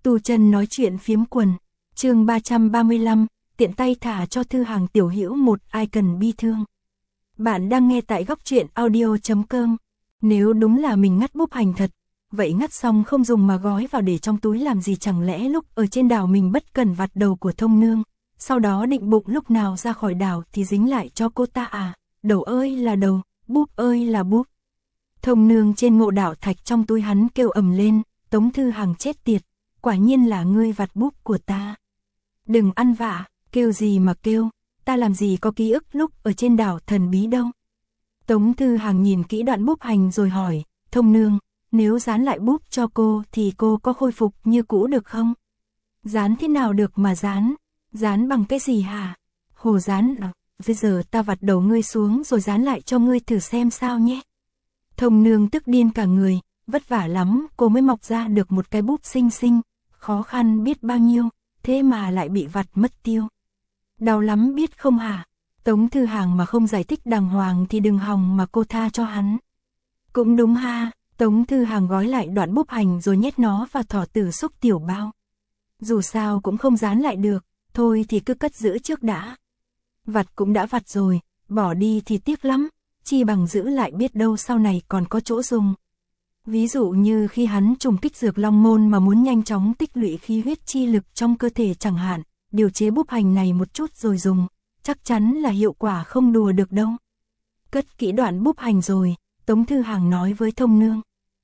Tu chân nói chuyện phiếm quần, chương 335, tiện tay thả cho thư hàng tiểu hữu một ai cần bi thương. Bạn đang nghe tại góc truyện audio.com. Nếu đúng là mình ngắt búp hành thật, vậy ngắt xong không dùng mà gói vào để trong túi làm gì, chẳng lẽ lúc ở trên đảo mình bất cần vặt đầu của thông nương, sau đó định bụng lúc nào ra khỏi đảo thì dính lại cho cô ta à? Đầu ơi là đầu, búp ơi là búp. Thông nương trên ngộ đảo thạch trong túi hắn kêu ầm lên, Tống Thư Hàng chết tiệt, quả nhiên là ngươi vặt búp của ta. Đừng ăn vạ, kêu gì mà kêu, ta làm gì có ký ức lúc ở trên đảo thần bí đâu. Tống Thư Hàng nhìn kỹ đoạn búp hành rồi hỏi, thông nương, nếu dán lại búp cho cô thì cô có khôi phục như cũ được không? Dán thế nào được mà dán? Dán bằng cái gì hả? Hồ dán à? Bây giờ ta vặt đầu ngươi xuống rồi dán lại cho ngươi thử xem sao nhé. Thông nương tức điên cả người, vất vả lắm cô mới mọc ra được một cái búp xinh xinh, khó khăn biết bao nhiêu, thế mà lại bị vặt mất tiêu. Đau lắm biết không hả? Tống Thư Hàng mà không giải thích đàng hoàng thì đừng hòng mà cô tha cho hắn. Cũng đúng ha, Tống Thư Hàng gói lại đoạn búp hành rồi nhét nó vào thỏ tử xúc tiểu bao. Dù sao cũng không dán lại được, thôi thì cứ cất giữ trước đã. Vặt cũng đã vặt rồi, bỏ đi thì tiếc lắm, chi bằng giữ lại biết đâu sau này còn có chỗ dùng. Ví dụ như khi hắn trùng kích dược long môn mà muốn nhanh chóng tích lũy khí huyết chi lực trong cơ thể chẳng hạn, điều chế búp hành này một chút rồi dùng, chắc chắn là hiệu quả không đùa được đâu. Cất kỹ đoạn búp hành rồi, Tống Thư Hàng nói với thông nương.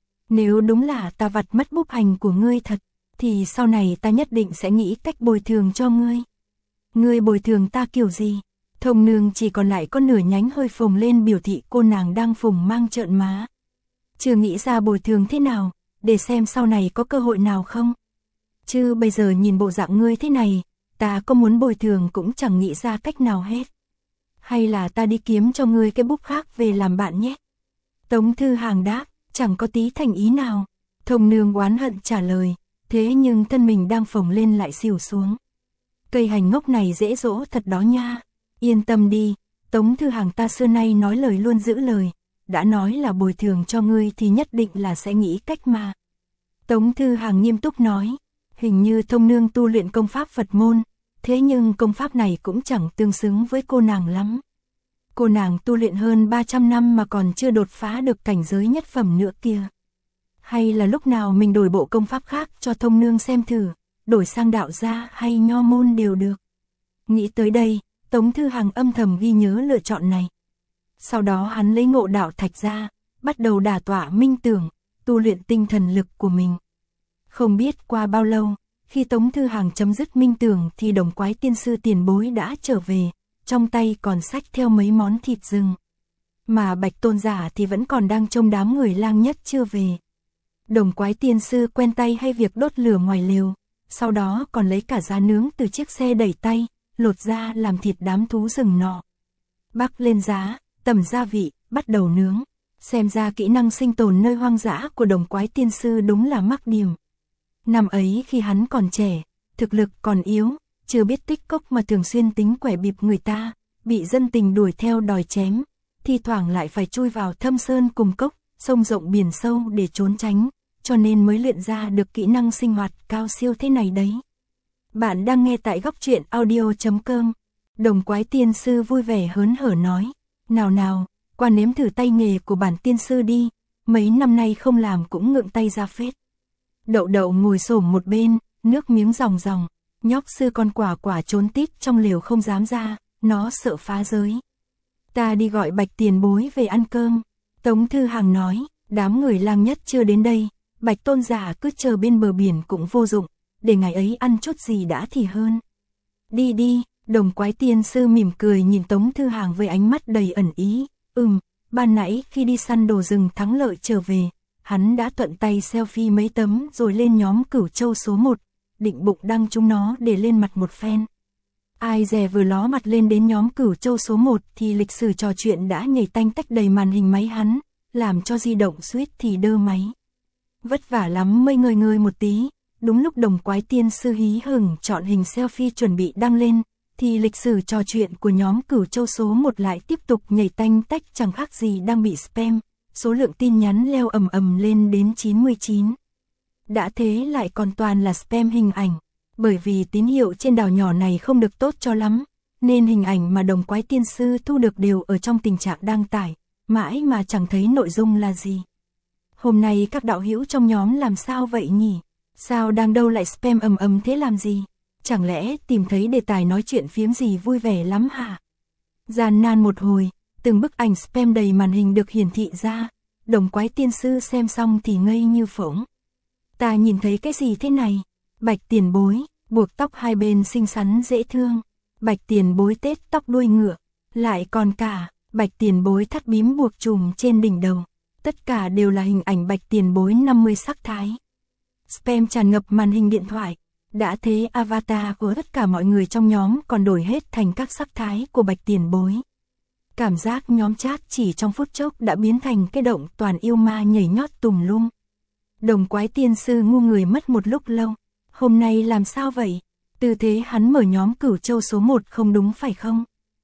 Nếu đúng là ta vặt mất búp hành của ngươi thật, thì sau này ta nhất định sẽ nghĩ cách bồi thường cho ngươi. Ngươi bồi thường ta kiểu gì? Thông nương chỉ còn lại có nửa nhánh hơi phồng lên biểu thị cô nàng đang phồng mang trợn má. Chưa nghĩ ra bồi thường thế nào, để xem sau này có cơ hội nào không. Chứ bây giờ nhìn bộ dạng ngươi thế này, ta có muốn bồi thường cũng chẳng nghĩ ra cách nào hết. Hay là ta đi kiếm cho ngươi cái búp khác về làm bạn nhé. Tống Thư Hàng đáp, chẳng có tí thành ý nào. Thông nương oán hận trả lời, thế nhưng thân mình đang phồng lên lại xỉu xuống. Cây hành ngốc này dễ dỗ thật đó nha. Yên tâm đi, Tống Thư Hàng ta xưa nay nói lời luôn giữ lời. Đã nói là bồi thường cho ngươi thì nhất định là sẽ nghĩ cách mà. Tống Thư Hàng nghiêm túc nói, hình như thông nương tu luyện công pháp Phật môn, thế nhưng công pháp này cũng chẳng tương xứng với cô nàng lắm. Cô nàng tu luyện hơn 300 năm mà còn chưa đột phá được cảnh giới nhất phẩm nữa kia. Hay là lúc nào mình đổi bộ công pháp khác cho thông nương xem thử, đổi sang đạo gia hay nho môn đều được. Nghĩ tới đây, Tống Thư Hàng âm thầm ghi nhớ lựa chọn này. Sau đó hắn lấy ngộ đạo thạch ra, bắt đầu đả tọa minh tưởng, tu luyện tinh thần lực của mình. Không biết qua bao lâu, khi Tống Thư Hàng chấm dứt minh tưởng thì Đồng Quái tiên sư tiền bối đã trở về, trong tay còn xách theo mấy món thịt rừng. Mà Bạch Tôn giả thì vẫn còn đang trông đám người lang nhất chưa về. Đồng Quái tiên sư quen tay hay việc đốt lửa ngoài lều, sau đó còn lấy cả giá nướng từ chiếc xe đẩy tay, lột ra làm thịt đám thú rừng nọ. Bắc lên giá, tẩm gia vị, bắt đầu nướng. Xem ra kỹ năng sinh tồn nơi hoang dã của Đồng Quái tiên sư đúng là mắc điểm. Năm ấy khi hắn còn trẻ, thực lực còn yếu, chưa biết tích cốc mà thường xuyên tính quẻ bịp người ta, bị dân tình đuổi theo đòi chém, thi thoảng lại phải chui vào thâm sơn cùng cốc, sông rộng biển sâu để trốn tránh, cho nên mới luyện ra được kỹ năng sinh hoạt cao siêu thế này đấy. Bạn đang nghe tại góc truyện audio.com. Đồng Quái tiên sư vui vẻ hớn hở nói, nào nào, qua nếm thử tay nghề của bản tiên sư đi, mấy năm nay không làm cũng ngượng tay ra phết. Đậu đậu ngồi xổm một bên, nước miếng ròng ròng, nhóc sư con quả quả trốn tít trong lều không dám ra, nó sợ phá giới. Ta đi gọi Bạch tiền bối về ăn cơm. Tống Thư Hàng nói, đám người lang nhất chưa đến đây, Bạch Tôn giả cứ chờ bên bờ biển cũng vô dụng, để ngày ấy ăn chút gì đã thì hơn. Đi đi, Đồng Quái tiên sư mỉm cười nhìn Tống Thư Hàng với ánh mắt đầy ẩn ý. Ban nãy khi đi săn đồ rừng thắng lợi trở về, hắn đã thuận tay selfie mấy tấm rồi lên nhóm Cửu Châu số 1, định bụng đăng chúng nó để lên mặt một phen. Ai dè vừa ló mặt lên đến nhóm Cửu Châu số 1 thì lịch sử trò chuyện đã nhảy tanh tách đầy màn hình máy hắn, làm cho di động suýt thì đơ máy. Vất vả lắm mới ngơi ngơi một tí, đúng lúc Đồng Quái tiên sư hí hửng chọn hình selfie chuẩn bị đăng lên, thì lịch sử trò chuyện của nhóm Cửu Châu số 1 lại tiếp tục nhảy tanh tách chẳng khác gì đang bị spam, số lượng tin nhắn leo ầm ầm lên đến 99. đã thế lại còn toàn là spam hình ảnh. Bởi vì tín hiệu trên đảo nhỏ này không được tốt cho lắm, nên hình ảnh mà đồng quái tiên sư thu được đều ở trong tình trạng đăng tải, mãi mà chẳng thấy nội dung là gì. Hôm nay các đạo hữu trong nhóm làm sao vậy nhỉ? Sao đang đâu lại spam ầm ầm thế làm gì? Chẳng lẽ tìm thấy đề tài nói chuyện phiếm gì vui vẻ lắm hả? Gian nan một hồi, từng bức ảnh spam đầy màn hình được hiển thị ra, đồng quái tiên sư xem xong thì ngây như phỗng. Ta nhìn thấy cái gì thế này? Bạch tiền bối, buộc tóc hai bên xinh xắn dễ thương. Bạch tiền bối tết tóc đuôi ngựa. Lại còn cả, bạch tiền bối thắt bím buộc trùm trên đỉnh đầu. Tất cả đều là hình ảnh bạch tiền bối 50 sắc thái. Spam tràn ngập màn hình điện thoại. Đã thế avatar của tất cả mọi người trong nhóm còn đổi hết thành các sắc thái của bạch tiền bối. Cảm giác nhóm chat chỉ trong phút chốc đã biến thành cái động toàn yêu ma nhảy nhót tùm lum. Đồng quái tiên sư ngu người mất một lúc lâu. Hôm nay làm sao vậy? Tư thế hắn mở nhóm Cửu Châu số 1 không đúng phải không?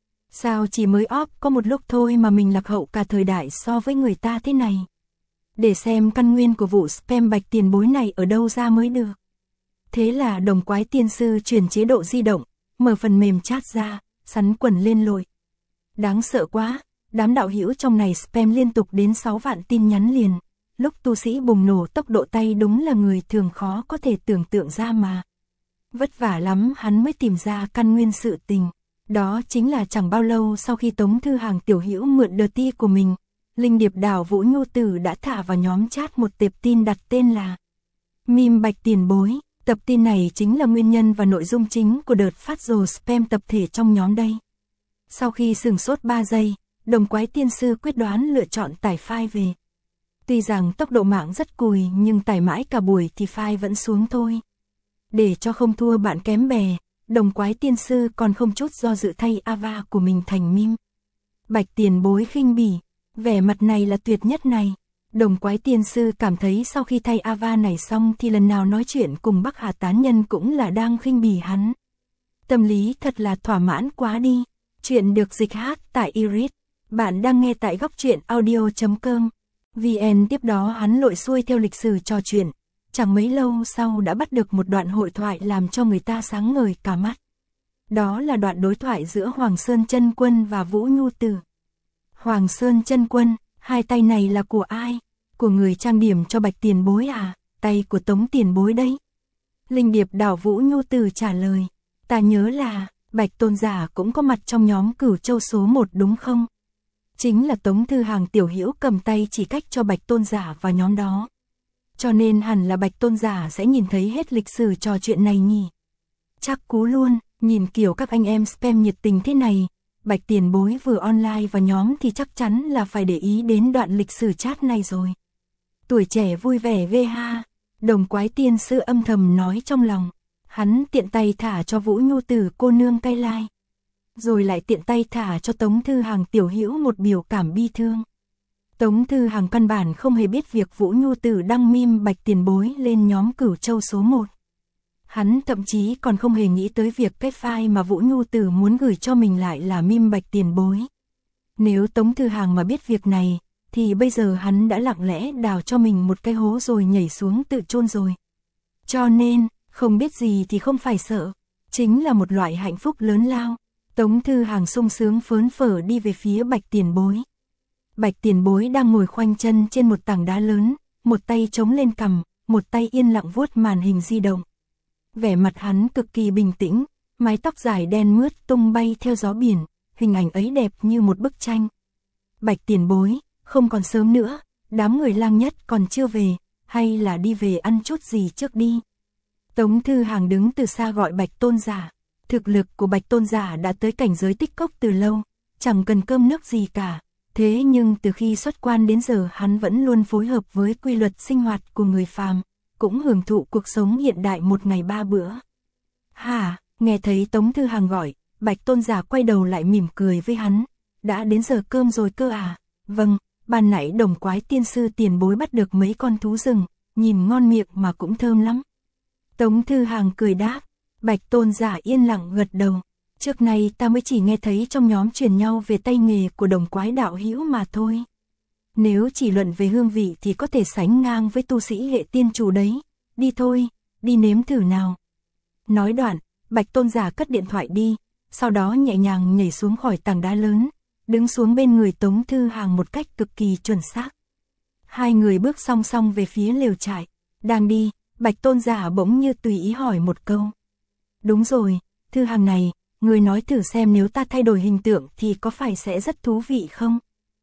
Sao chỉ mới óp có một lúc thôi mà mình lạc hậu cả thời đại so với người ta thế này? Để xem căn nguyên của vụ spam bạch tiền bối này ở đâu ra mới được. Thế là đồng quái tiên sư chuyển chế độ di động, mở phần mềm chat ra, sắn quần lên lội. Đáng sợ quá, đám đạo hữu trong này spam liên tục đến 6 vạn tin nhắn liền. Lúc tu sĩ bùng nổ tốc độ tay đúng là người thường khó có thể tưởng tượng ra mà. Vất vả lắm hắn mới tìm ra căn nguyên sự tình. Đó chính là chẳng bao lâu sau khi Tống Thư Hàng tiểu hữu mượn đờ ti của mình, Linh Điệp Đảo Vũ Nhu Tử đã thả vào nhóm chat một tệp tin đặt tên là Meme Bạch Tiền Bối. Tập tin này chính là nguyên nhân và nội dung chính của đợt phát rồ spam tập thể trong nhóm đây. Sau khi sửng sốt 3 giây, đồng quái tiên sư quyết đoán lựa chọn tải file về. Tuy rằng tốc độ mạng rất cùi nhưng tải mãi cả buổi thì file vẫn xuống thôi. Để cho không thua bạn kém bè, đồng quái tiên sư còn không chút do dự thay ava của mình thành meme. Bạch tiền bối khinh bỉ, vẻ mặt này là tuyệt nhất này. Đồng quái tiên sư cảm thấy sau khi thay ava này xong thì lần nào nói chuyện cùng Bắc Hà tán nhân cũng là đang khinh bỉ hắn. Tâm lý thật là thỏa mãn quá đi. Chuyện được dịch hát tại Iris. Bạn đang nghe tại góc truyện audio.com. VN tiếp đó hắn lội xuôi theo lịch sử trò chuyện. Chẳng mấy lâu sau đã bắt được một đoạn hội thoại làm cho người ta sáng ngời cả mắt. Đó là đoạn đối thoại giữa Hoàng Sơn Chân Quân và Vũ Nhu Tử. Hoàng Sơn Chân Quân, hai tay này là của ai? Của người trang điểm cho Bạch tiền bối à? Tay của Tống tiền bối đấy. Linh Điệp Đảo Vũ Nhu Tử trả lời. Ta nhớ là Bạch tôn giả cũng có mặt trong nhóm Cửu Châu số 1 đúng không? Chính là Tống Thư Hàng tiểu hữu cầm tay chỉ cách cho Bạch tôn giả vào nhóm đó. Cho nên hẳn là Bạch tôn giả sẽ nhìn thấy hết lịch sử trò chuyện này nhỉ. Chắc cú luôn, nhìn kiểu các anh em spam nhiệt tình thế này, Bạch tiền bối vừa online vào nhóm thì chắc chắn là phải để ý đến đoạn lịch sử chat này rồi. Tuổi trẻ vui vẻ ghê ha, đồng quái tiên sư âm thầm nói trong lòng. Hắn tiện tay thả cho Vũ Nhu Tử cô nương cay lai. Rồi lại tiện tay thả cho Tống Thư Hàng tiểu hữu một biểu cảm bi thương. Tống Thư Hàng căn bản không hề biết việc Vũ Nhu Tử đăng meme Bạch tiền bối lên nhóm Cửu Châu số 1. Hắn thậm chí còn không hề nghĩ tới việc cái file mà Vũ Nhu Tử muốn gửi cho mình lại là meme Bạch tiền bối. Nếu Tống Thư Hàng mà biết việc này, thì bây giờ hắn đã lặng lẽ đào cho mình một cái hố rồi nhảy xuống tự chôn rồi. Cho nên, không biết gì thì không phải sợ, chính là một loại hạnh phúc lớn lao. Tống Thư Hàng sung sướng phớn phở đi về phía Bạch tiền bối. Bạch tiền bối đang ngồi khoanh chân trên một tảng đá lớn, một tay chống lên cằm, một tay yên lặng vuốt màn hình di động. Vẻ mặt hắn cực kỳ bình tĩnh, mái tóc dài đen mướt tung bay theo gió biển, hình ảnh ấy đẹp như một bức tranh. Bạch tiền bối, không còn sớm nữa, đám người lang nhất còn chưa về, hay là đi về ăn chút gì trước đi. Tống Thư Hàng đứng từ xa gọi Bạch tôn giả. Thực lực của Bạch tôn giả đã tới cảnh giới tích cốc từ lâu, chẳng cần cơm nước gì cả. Thế nhưng từ khi xuất quan đến giờ hắn vẫn luôn phối hợp với quy luật sinh hoạt của người phàm, cũng hưởng thụ cuộc sống hiện đại một ngày 3 bữa. Hả, nghe thấy Tống Thư Hàng gọi, Bạch tôn giả quay đầu lại mỉm cười với hắn. Đã đến giờ cơm rồi cơ à? Vâng, ban nãy đồng quái tiên sư tiền bối bắt được mấy con thú rừng, nhìn ngon miệng mà cũng thơm lắm. Tống Thư Hàng cười đáp. Bạch tôn giả yên lặng gật đầu. Trước này ta mới chỉ nghe thấy trong nhóm truyền nhau về tay nghề của đồng quái đạo hữu mà thôi. Nếu chỉ luận về hương vị thì có thể sánh ngang với tu sĩ hệ tiên chủ đấy. đi thôi, đi nếm thử nào. Nói đoạn, Bạch Tôn giả cất điện thoại đi, sau đó nhẹ nhàng nhảy xuống khỏi tảng đá lớn, đứng xuống bên người Tống Thư Hàng một cách cực kỳ chuẩn xác. Hai người bước song song về phía lều trại, đang đi, Bạch Tôn giả bỗng như tùy ý hỏi một câu. Đúng rồi, Thư Hàng này, người nói thử xem nếu ta thay đổi hình tượng thì có phải sẽ rất thú vị không?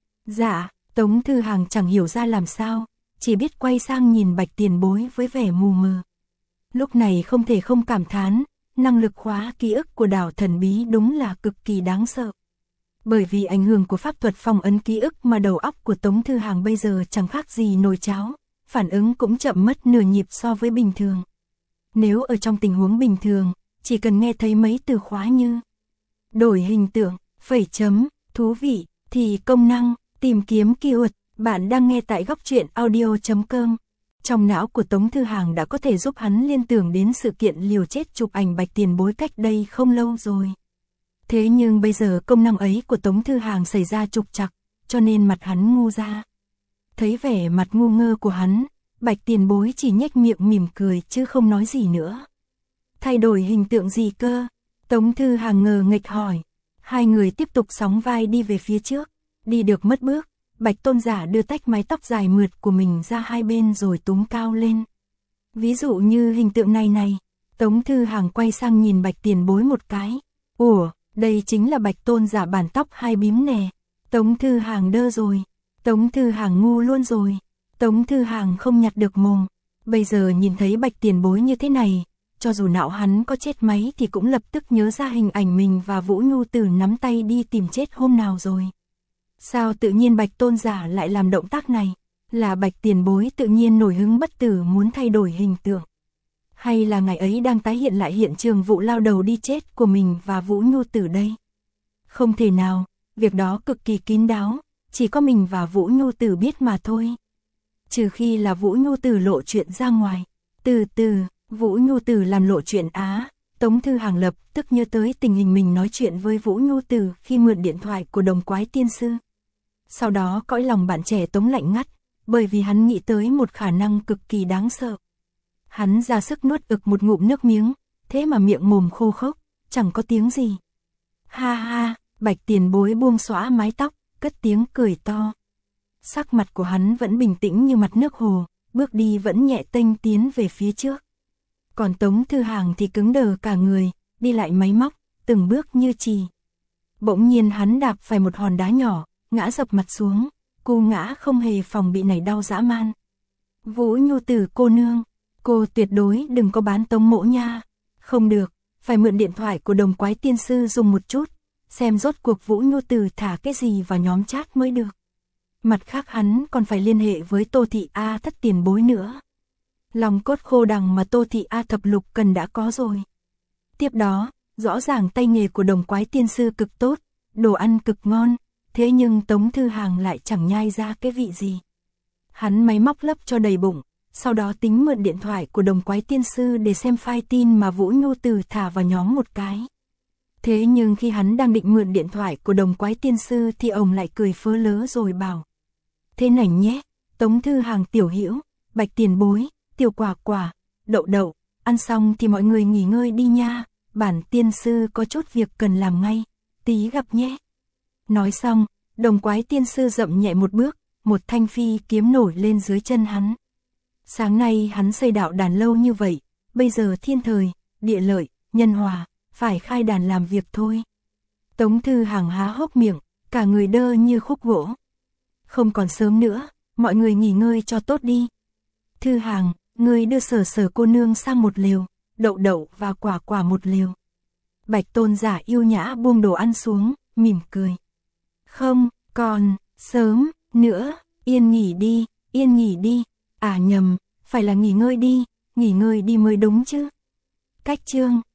Dạ, Tống Thư Hàng chẳng hiểu ra làm sao, chỉ biết quay sang nhìn Bạch Tiền Bối với vẻ mù mờ. Lúc này không thể không cảm thán, năng lực khóa ký ức của đảo thần bí đúng là cực kỳ đáng sợ. Bởi vì ảnh hưởng của pháp thuật phong ấn ký ức mà đầu óc của Tống Thư Hàng bây giờ chẳng khác gì nồi cháo, phản ứng cũng chậm mất nửa nhịp so với bình thường. Nếu ở trong tình huống bình thường, chỉ cần nghe thấy mấy từ khóa như đổi hình tượng, phẩy chấm, thú vị, thì công năng, tìm kiếm keyword, bạn đang nghe tại góc truyện audio.com. Trong não của Tống Thư Hàng đã có thể giúp hắn liên tưởng đến sự kiện liều chết chụp ảnh Bạch Tiền Bối cách đây không lâu rồi. Thế nhưng bây giờ công năng ấy của Tống Thư Hàng xảy ra trục trặc, cho nên mặt hắn ngu ra. Thấy vẻ mặt ngu ngơ của hắn, Bạch Tiền Bối chỉ nhếch miệng mỉm cười chứ không nói gì nữa. Thay đổi hình tượng gì cơ? Tống Thư Hàng ngờ nghệch hỏi. Hai người tiếp tục sóng vai đi về phía trước, đi được mất bước, Bạch Tôn giả đưa tách mái tóc dài mượt của mình ra hai bên rồi túm cao lên. Ví dụ như hình tượng này, Tống Thư Hàng quay sang nhìn Bạch Tiền Bối một cái. Ủa, đây chính là Bạch Tôn giả bản tóc hai bím nè. Tống Thư Hàng đơ rồi. Tống Thư Hàng ngu luôn rồi. Tống Thư Hàng không nhặt được mồm. Bây giờ nhìn thấy Bạch Tiền Bối như thế này, cho dù não hắn có chết máy thì cũng lập tức nhớ ra hình ảnh mình và Vũ Nhu Tử nắm tay đi tìm chết hôm nào rồi. Sao tự nhiên Bạch Tôn giả lại làm động tác này? Là Bạch Tiền Bối tự nhiên nổi hứng bất tử muốn thay đổi hình tượng? Hay là ngày ấy đang tái hiện lại hiện trường vụ lao đầu đi chết của mình và Vũ Nhu Tử đây? Không thể nào, việc đó cực kỳ kín đáo, chỉ có mình và Vũ Nhu Tử biết mà thôi. Trừ khi là Vũ Nhu Tử lộ chuyện ra ngoài. Từ từ, Vũ Nhu Tử làm lộ chuyện á? Tống Thư Hàng lập tức nhớ tới tình hình mình nói chuyện với Vũ Nhu Tử khi mượn điện thoại của Đồng Quái Tiên Sư. Sau đó cõi lòng bạn trẻ Tống lạnh ngắt, bởi vì hắn nghĩ tới một khả năng cực kỳ đáng sợ. Hắn ra sức nuốt ực một ngụm nước miếng, thế mà miệng mồm khô khốc, chẳng có tiếng gì. Ha ha, Bạch Tiền Bối buông xõa mái tóc, cất tiếng cười to. Sắc mặt của hắn vẫn bình tĩnh như mặt nước hồ, bước đi vẫn nhẹ tênh tiến về phía trước. Còn Tống Thư Hàng thì cứng đờ cả người, đi lại máy móc, từng bước như chì. Bỗng nhiên hắn đạp phải một hòn đá nhỏ, ngã dập mặt xuống, cô ngã không hề phòng bị này đau dã man. Vũ Nhu Tử cô nương, cô tuyệt đối đừng có bán Tống mỗ nha. Không được, phải mượn điện thoại của Đồng Quái Tiên Sư dùng một chút, xem rốt cuộc Vũ Nhu Tử thả cái gì vào nhóm chat mới được. Mặt khác hắn còn phải liên hệ với Tô Thị A Thất Tiền Bối nữa. Lòng cốt khô đằng mà Tô Thị A Thập Lục cần đã có rồi. Tiếp đó, rõ ràng tay nghề của Đồng Quái Tiên Sư cực tốt, đồ ăn cực ngon, thế nhưng Tống Thư Hàng lại chẳng nhai ra cái vị gì. Hắn máy móc lấp cho đầy bụng, sau đó tính mượn điện thoại của Đồng Quái Tiên Sư để xem file tin mà Vũ Nhu Tử thả vào nhóm một cái. Thế nhưng khi hắn đang định mượn điện thoại của Đồng Quái Tiên Sư thì ông lại cười phớ lớ rồi bảo. Thế này nhé, Tống Thư Hàng tiểu hữu, Bạch Tiền Bối, Tiểu Quả Quả, Đậu Đậu, ăn xong thì mọi người nghỉ ngơi đi nha, bản tiên sư có chút việc cần làm ngay, tí gặp nhé. Nói xong, Đồng Quái Tiên Sư dậm nhẹ một bước, một thanh phi kiếm nổi lên dưới chân hắn. Sáng nay hắn xây đạo đàn lâu như vậy, bây giờ thiên thời, địa lợi, nhân hòa, phải khai đàn làm việc thôi. Tống Thư Hàng há hốc miệng, cả người đơ như khúc gỗ. Không còn sớm nữa, mọi người nghỉ ngơi cho tốt đi. Thư Hàng, ngươi đưa Sở Sở cô nương sang một lều, Đậu Đậu và Quả Quả một lều. Bạch Tôn giả yêu nhã buông đồ ăn xuống, mỉm cười. Không, còn, sớm, nữa, yên nghỉ đi, à nhầm, phải là nghỉ ngơi đi mới đúng chứ. Cách chương